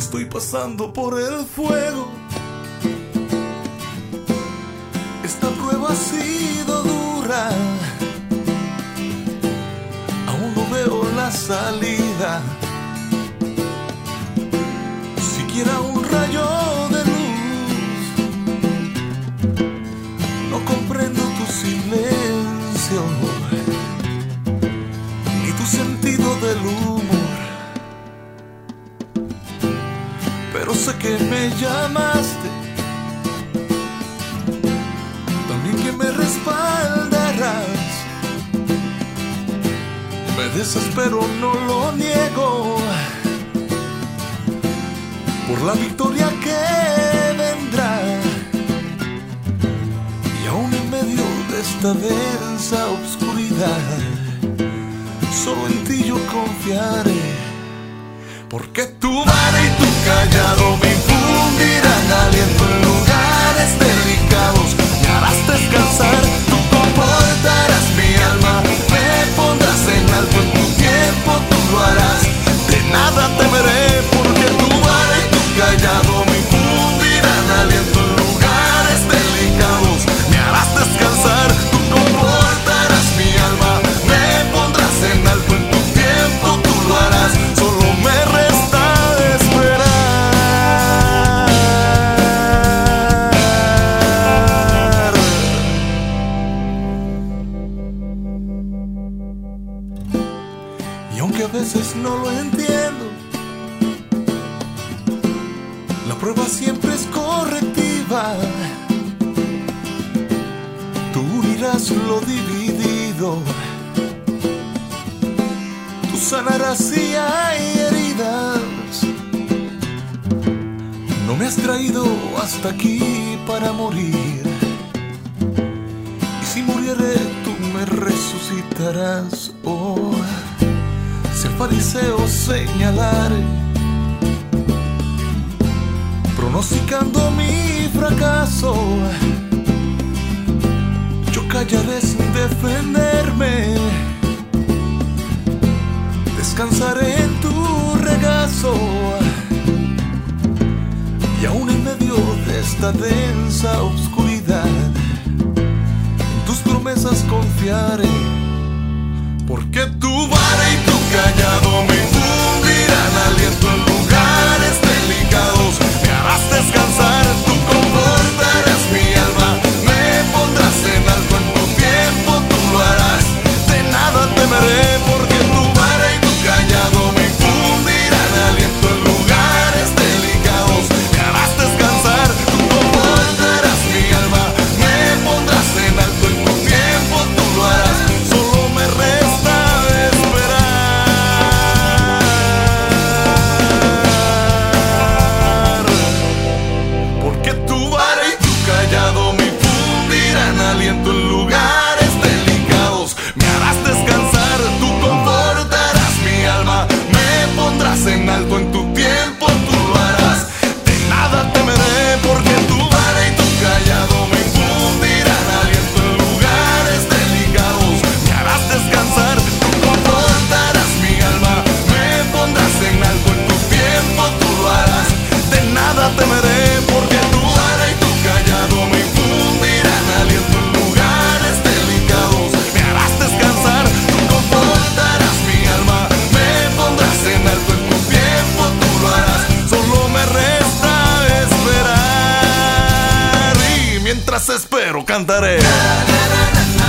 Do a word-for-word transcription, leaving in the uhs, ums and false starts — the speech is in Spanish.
Estoy pasando por el fuego. Esta prueba ha sido dura. Aún no veo la salida. Siquiera un rayo de luz. No comprendo tu silencio, ni tu sentido del humor. Pero sé que me llamaste, también que me respaldarás. Me desespero, no lo niego, por la victoria que vendrá. Y aún en medio de esta densa oscuridad, solo en ti yo confiaré. Porque tu vara y tu callado me infundirán aliento en lugares delicados. Me harás descansar, tú confortarás mi alma, me pondrás en alto en tu tiempo, tú lo harás. De nada temeré, porque tu vara y tu callado me infundirán aliento en lugares delicados. Me harás descansar, tú confortarás mi alma, me pondrás en alto en tu tiempo, tú lo harás. Solo me resta esperar. Y aunque a veces no lo entiendo, la prueba siempre es correctiva. Tú unirás lo dividido, tú sanarás si hay heridas. No me has traído hasta aquí para morir, y si muriere tú me resucitarás. Oh, si el fariseo señalare, pronosticando mi fracaso, yo callaré sin defenderme. Descansaré en tu regazo, y aún en medio de esta densa oscuridad, en tus promesas confiaré. Porque tu vara y tu callado me infundirán aliento en lugares delicados. Me harás descansar, tú confortarás mi alma, me pondrás en alto en tu tiempo, tú lo harás. De nada temeré, porque tu vara y tu callado me infundirán aliento en lugares delicados. Me harás descansar, tú confortarás mi alma, me pondrás en alto en tu tiempo, tú lo harás. Solo me resta esperar, porque tu vara y tu callado me infundirán aliento en lugares delicados. Me harás descansar, tú confortarás mi alma, me pondrás en alto en tu tiempo, tú lo harás. De nada temeré, porque tu vara y tu callado me infundirán aliento en lugares delicados. Me harás descansar, tú confortarás mi alma, me pondrás en alto en tu tiempo, tú lo harás. De nada temeré, porque tu vara y tu callado me infundirán aliento en lugares delicados. Me harás descansar, tú confortarás mi alma, me pondrás en alto en tu tiempo, tú lo harás. Solo me resta esperar, y mientras espero cantaré. Na, na, na, na, na.